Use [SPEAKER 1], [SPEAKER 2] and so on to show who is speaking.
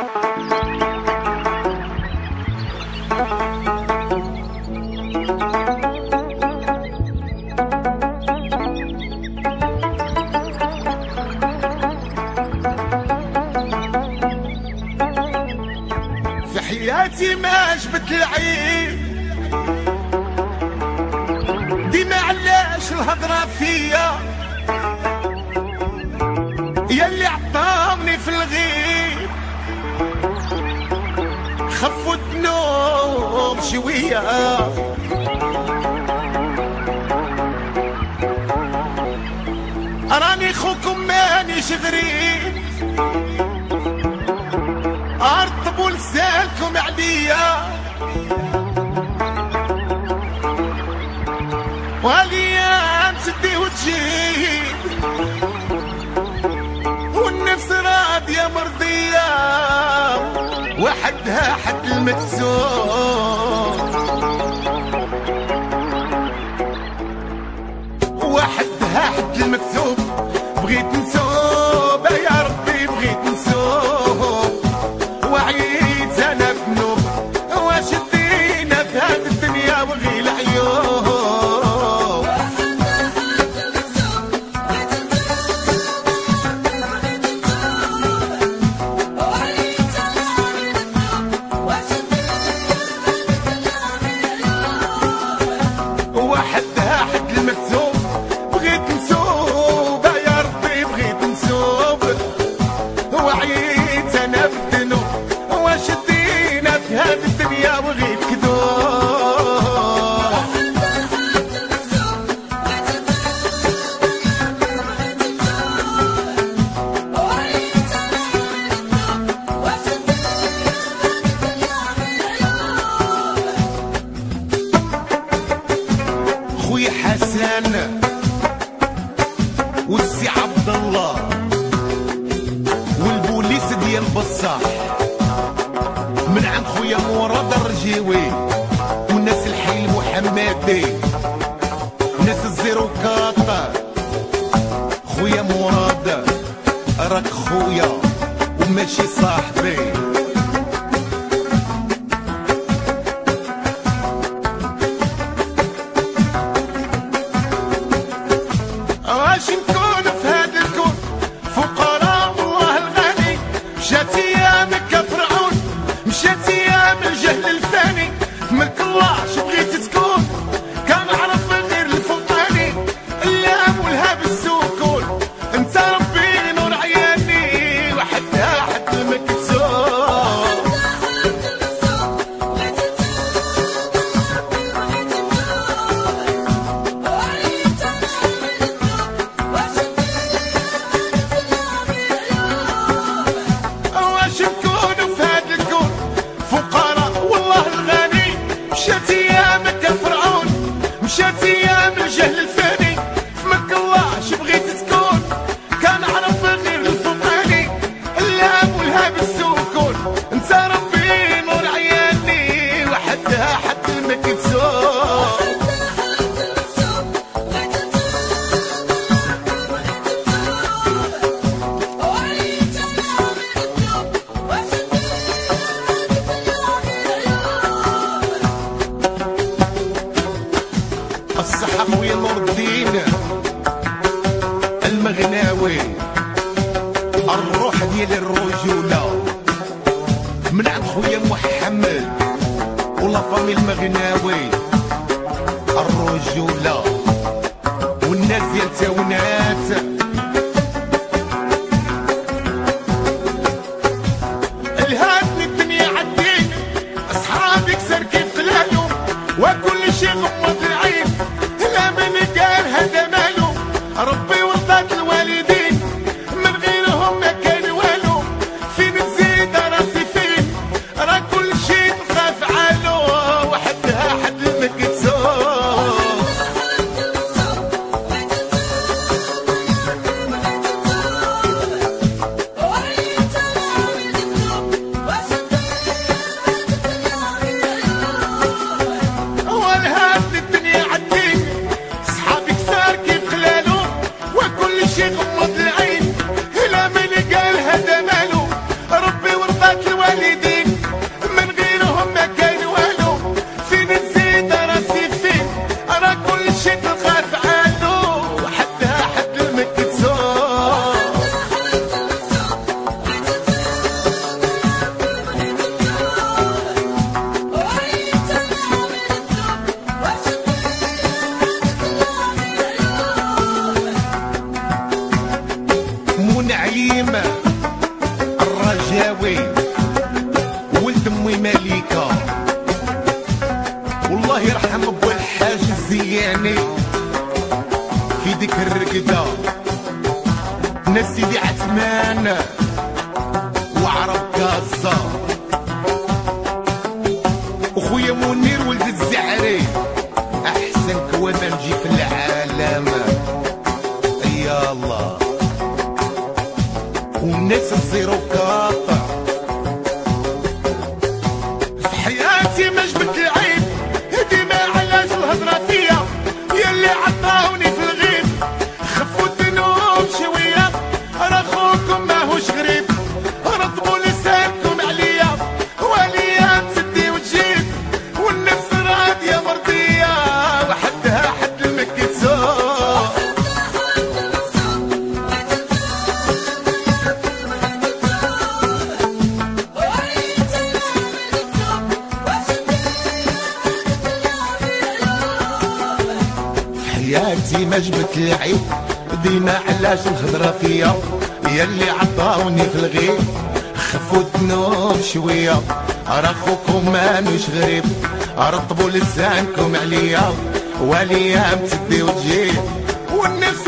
[SPEAKER 1] في حياتي ما جبت العيب ديما علاش الهضرة فيا ياللي عطامني في الغيب خفوا النوم شوية راني خوكم مانيش غريب ارطبوا لسانكم عليا والايام تدي وتجيب والنفس راضيه مرضيه وحدها حد المكسور وحدها حد المكتوب بغيت نسوب يا ربي بغيت نسوب وعيت انا بنوب واش دينا في هاد الدنيا وغي العيوب وحدها حد المكتوب بغيت نسوب يا ربي بغيت نسوب وعيت انا بالذنوب واش دينا في هاد الدنيا وغيت كذوب خويا حسن والسي عبد الله والبوليس ديال بصاح من عند خويا مراد الرجيوي والناس الحي المحمدي ناس الزيرو كاطر خويا مراد راك خويا وماشي صاحبي واش نكون في هذا الكون فقراء الله الغني مشات ايامك كفرعون مشات ايام الجهل الفاني ملك الله شبغيت تكون كان عرف غير الفلطاني اللام والهاب السكون انت ربي نور عياني وحدها حد المكتوب واش نكونوا في هاد الكون فقراء والله الغني مشات ايامك فرعون مشات ايام الجهل الفاني فمك الله شبغيت تكون كان عرف غير الفلطاني اللام والهاب السكون انت ربي نور عياني وحدها حد المكتوب الصحة خويا نور الدين المغناوي الروح ديال الرجولة من عند خويا محمد ولا فامي المغناوي الرجولة والناس ديال تاونات الهاتني الدنيا عدين اصحابي كسر كيف قلالو وكل شي غمض العين لا من قال هذا مالو ربي ورضات الوالدين من غيرهم ما كان والو فين نزيد راسي فين راه كل شي نخاف عالو وحدها حد المكتوب الرجاوي ولد امي مليكه، والله يرحم ابو الحاج الزياني في ديك الرقده، ناس سيدي عثمان وعرب كازا، وخويا منير ولد الزعري احسن كوامانجي في العالم يا الله، والناس الزيرو قاطع. في حياتي ما جبت العيب ديما علاش الهضره فيا، يلي عطاوني في الغيب خفوا الذنوب شويه، راه خوكم ماهوش غريب، رطبوا لسانكم عليا وليا تسدي وتجيب، والنفس راضيه مرضيه وحدها حد المكتسوق. حياتي ما جبت العيب ديما علاش الهضره فيا، يلي عطاوني في الغيب خفوا الذنوب شويه، راه خوكم مانوش غريب، رطبوا لسانكم عليا وليام تدي وتجيب، والنفس